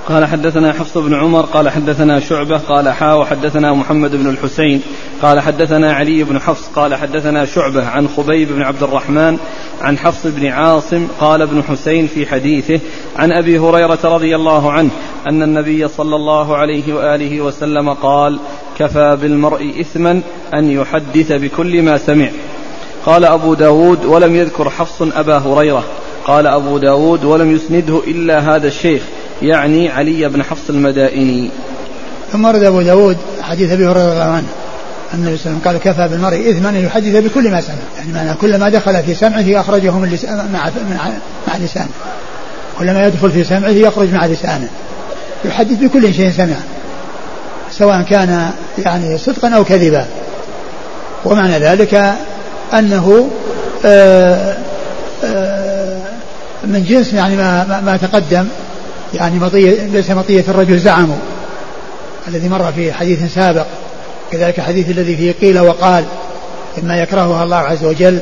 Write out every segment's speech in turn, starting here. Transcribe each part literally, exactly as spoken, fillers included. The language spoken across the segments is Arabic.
قال حدثنا حفص بن عمر قال حدثنا شعبة قال حا وحدثنا محمد بن الحسين قال حدثنا علي بن حفص قال حدثنا شعبة عن خبيب بن عبد الرحمن عن حفص بن عاصم قال ابن حسين في حديثه عن أبي هريرة رضي الله عنه أن النبي صلى الله عليه وآله وسلم قال كفى بالمرء إثما أن يحدث بكل ما سمع. قال أبو داود ولم يذكر حفص أبا هريرة. قال أبو داود ولم يسنده إلا هذا الشيخ يعني علي بن حفص المدائني. ثم ورد أبو داود حديث أبي هريرة رضي الله عنه أن النبي صلى الله عليه وسلم قال كفى بالمرء إثما أن يحدث بكل ما سمع، يعني معنى كل ما دخل في سمعه أخرجه من لسان مع مع لسانه، كل ما يدخل في سمعه يخرج مع لسانه، يحدث بكل شيء سمع سواء كان يعني صدقا أو كذبا. ومعنى ذلك أنه آآ آآ من جنس يعني ما, ما, ما تقدم، يعني مطية ليس مطية الرجل زعموا الذي مر في حديث سابق، كذلك الحديث الذي فيه قيل وقال إما يكرهها الله عز وجل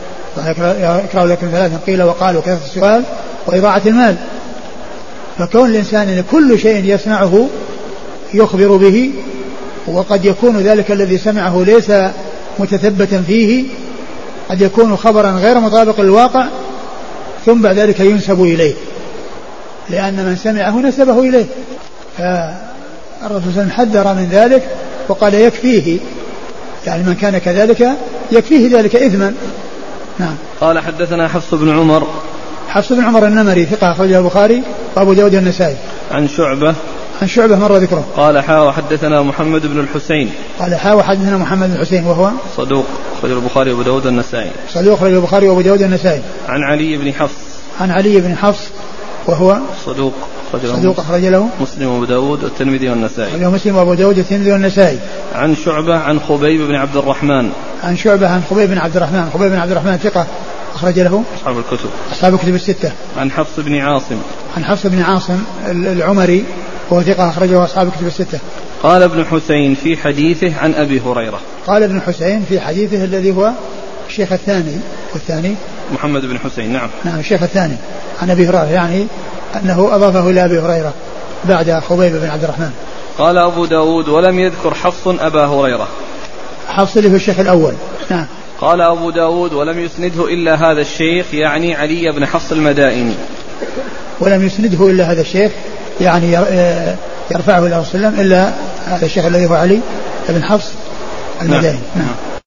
يكره لكم ثلاثا قيل وقال وكثرة السؤال وإضاعة المال. فكون الإنسان إن كل شيء يسمعه يخبر به، وقد يكون ذلك الذي سمعه ليس متثبتا فيه، قد يكون خبرا غير مطابق للواقع ثم بعد ذلك ينسب إليه، لأن من سمعه نسبه إليه. فالرسول صلى الله عليه وسلم حذر من ذلك وقال يكفيه، يعني من كان كذلك يكفيه ذلك إثما. نعم. قال حدثنا حفص بن عمر حفص بن عمر النمري ثقة أخرجه البخاري وأبو داود النسائي. عن شعبة عن شعبة مر ذكره. قال حا وحدثنا محمد بن الحسين قال حا وحدثنا محمد بن الحسين وهو صدوق أخرج البخاري وأبو داود النسائي. صدوق أخرج البخاري وأبو داود النسائي. عن علي بن حفص عن علي بن حفص وهو صدوق صدوق أخرج له مسلم وأبو داود والترمذي والنسائي. له مسلم وأبو داود والترمذي والنسائي. عن شعبة عن خبيب بن عبد الرحمن عن شعبة عن خبيب بن عبد الرحمن خبيب بن عبد الرحمن ثقة أخرج له أصحاب الكتب أصحاب الكتب الستة. عن حفص بن عاصم عن حفص بن عاصم العمري وهو ثقة أخرجه أصحاب الكتب الستة. قال ابن حسين في حديثه عن أبي هريرة. قال ابن حسين في حديثه الذي هو الشيخ الثاني والثاني محمد بن حسين. نعم نعم الشيخ الثاني عن أبي هريرة، يعني أنه أضافه إلى أبي هريرة بعد خبيب بن عبد الرحمن. قال أبو داود ولم يذكر حفص أبا هريرة. حفص اللي هو الشيخ الأول. نعم. قال أبو داود ولم يسنده إلا هذا الشيخ يعني علي بن حفص المدائني. ولم يسنده إلا هذا الشيخ يعني يرفعه إلى رسول الله إلا هذا الشيخ الذي هو علي بن حفص المدائني. نعم. نعم.